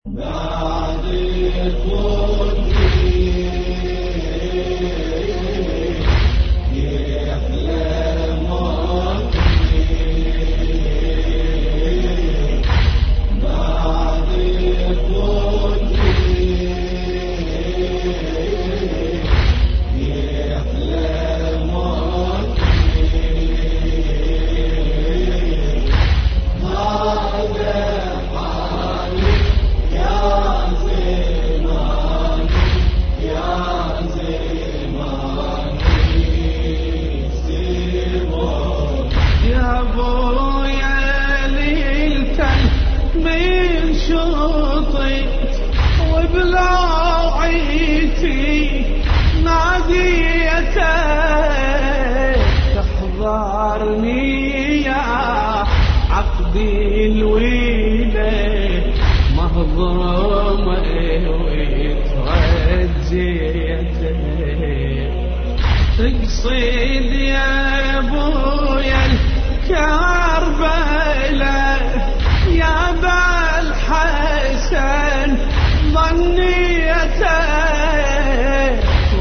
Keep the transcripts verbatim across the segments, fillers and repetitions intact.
بعد الكون يحلى موتي بعد الكون يحلى موتي هذا حالي يا زمان يا زمان سيبون يا بويا ليلتن من شطيت وبلاعيتي ناديتك تحضرني يا عقدي الويلة مهضومة وترجيتك تقصد يا ابويا الكربلاء يا بالحسن ظنيتك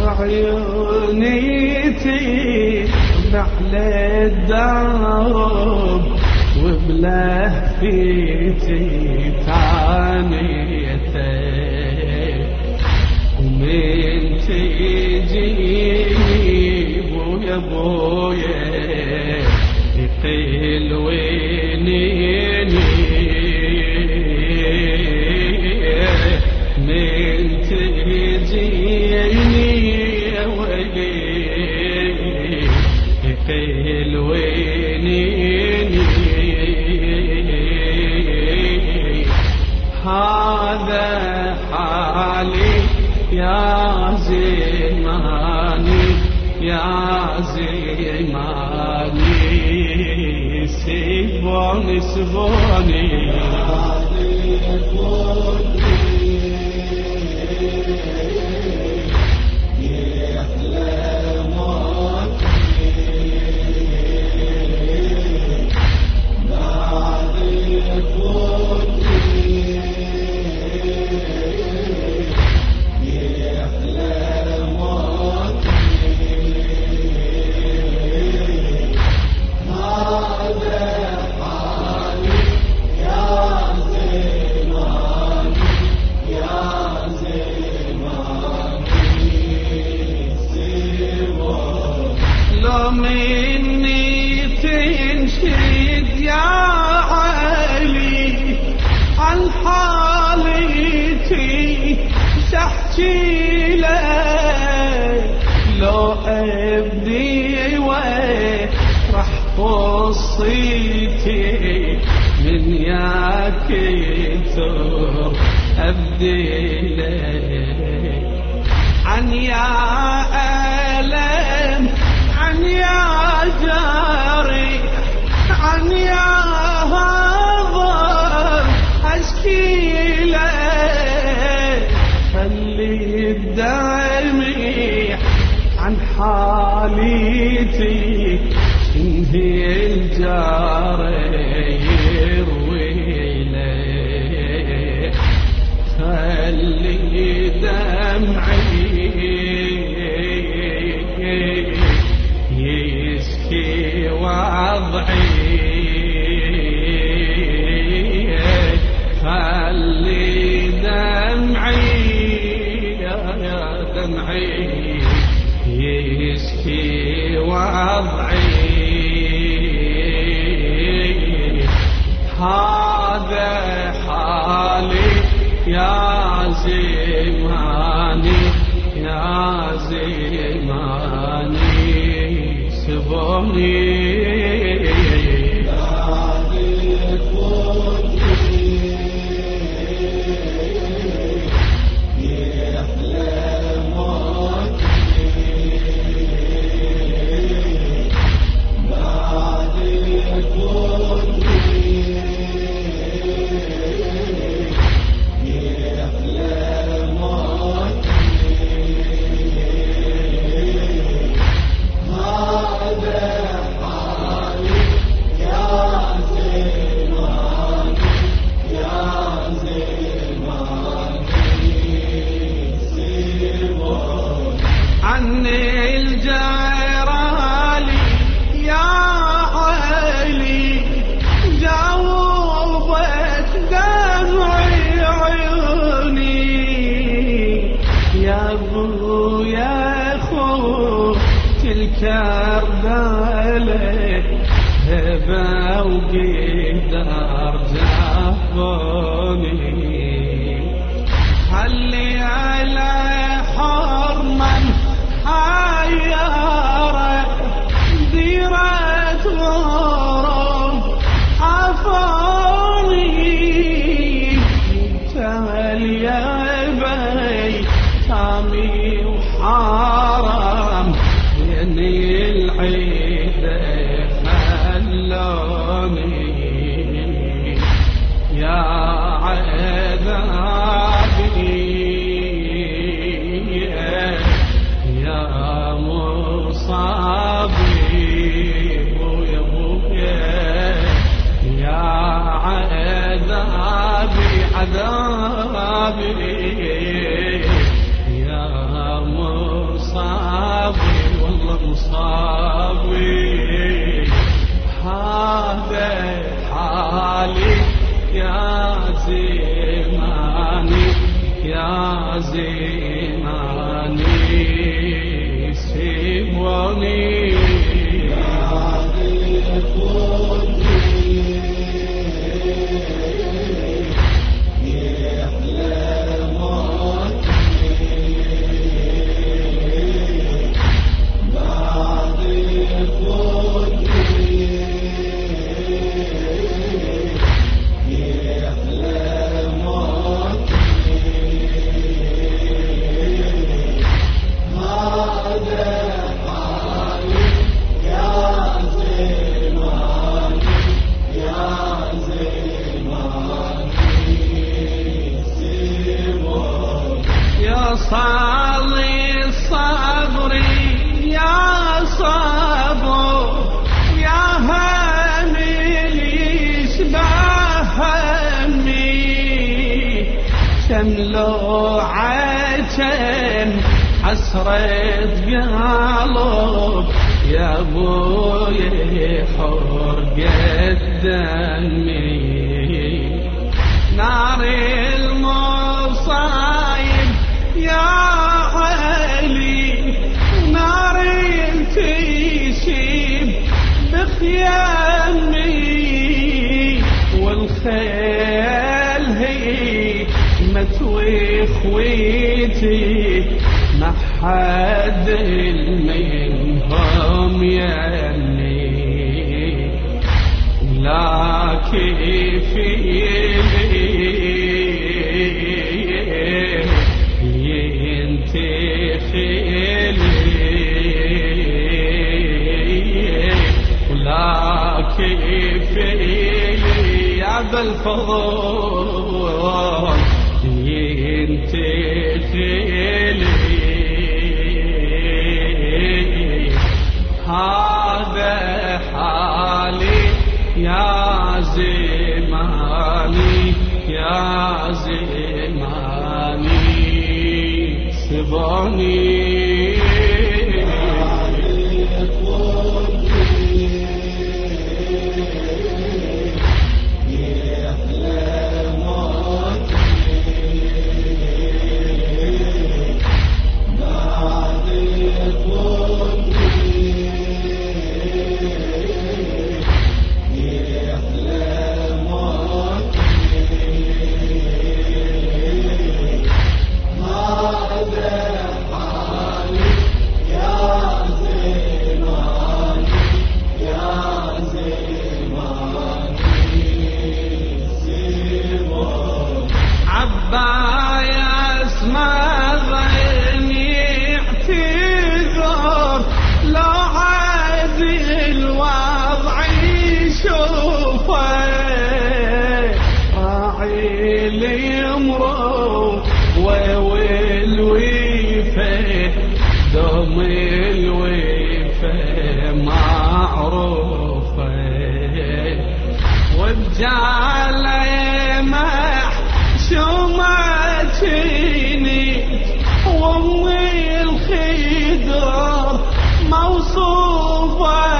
وعيوني تبعل الدرب وبلهفتي ثانيتك ومن تجيني بويا بويا يقيل وينيني من تجيني يا ويلي يقيل وينيني هذا حالي يا زماني يا زماني سيبوني سيبوني بعد الكون يحلى موتي بعد الكون يحلى موتي هذا حالي يا زماني يا زماني سيبون لو مني تنشد يا علي عن حالتي سحكي لك لو ابدي وراح قصيتي من ياك يتر ابدي لك عن يا ألم عن يا جاري عن يا هضر أشكي لك خلي الدمع عن حالتي انهي الجاري يروي لك خلي دمعي يشكي وضعي خلي دمعي يا دمعي يشكي وضعي هذا حالي يا زماني يا زماني سيبوني بعد الكون يحلى موتي بعد الكون يحلى موتي هذا حالي صابوني خلي على حرما حيارة ديرة غرب عفوني تالي يا بي تامي وحرام يعني العيد خلوني يا عذابي يا مصابي يا بويا يا عذابي عذابي يا مصابي والله مصابي هذا حالي يا زماني يا زماني سيبوني صالي صبري يا صبر يا همي يشبه همي شملوعة حسرة قلب يا ابوي حرقة دمي نار المصايب يا علي نار تشيب بخيامي والخيل هي متوي خويتي ما حد منهم يمي لا كيف بالفضول ينتقلي هذا حالي يا زماني يا زماني سبوني دوم الوفا معروفة وبجالة محشومتيني وامي الخدر موصوفة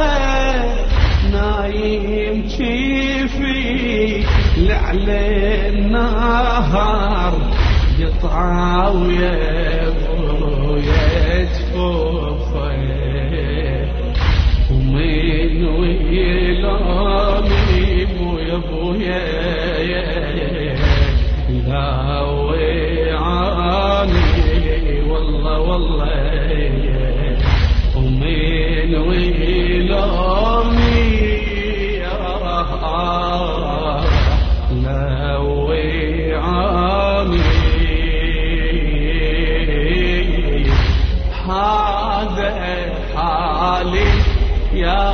نايم كيفي لعلى النهار قطعة ويا ابويا جفوفه ومن ويلامي ويا ابويا والله ومن ويلومي لو عامي هذا حالي يا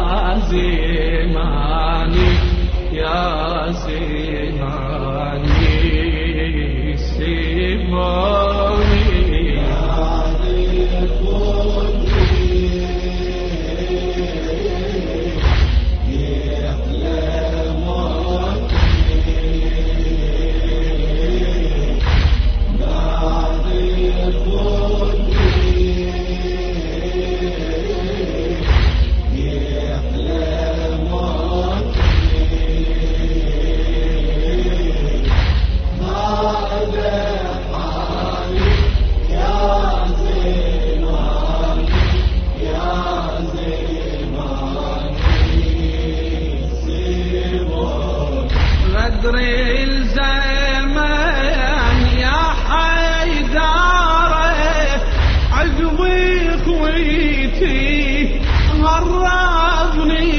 زماني يا زماني سيبوني غدري الزمان يا حيداره عقبي خويتي غربني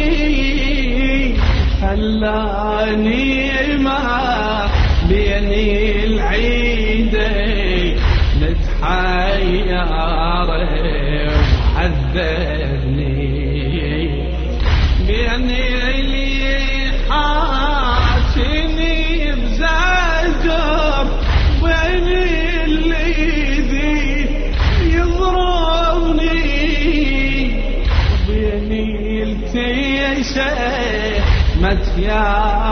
خلاني ما بيني العيدين نتحيره وحذرني بيني اللي حاتني بزجر وين اللي ذي يضربني وبيني التيشه مت يا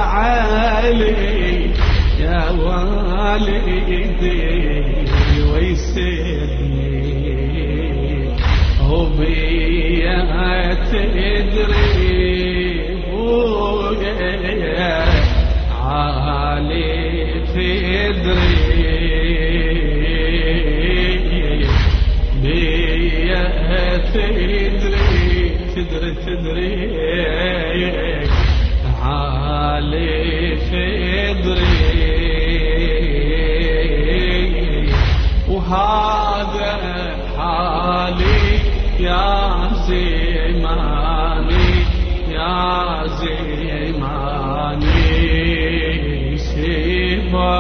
علي يا والدي ويسرني وبيا تدري عالي تدري بيا تدري تدري تدري عالي تدري وهذا حالي يا زماني يا زماني سيبا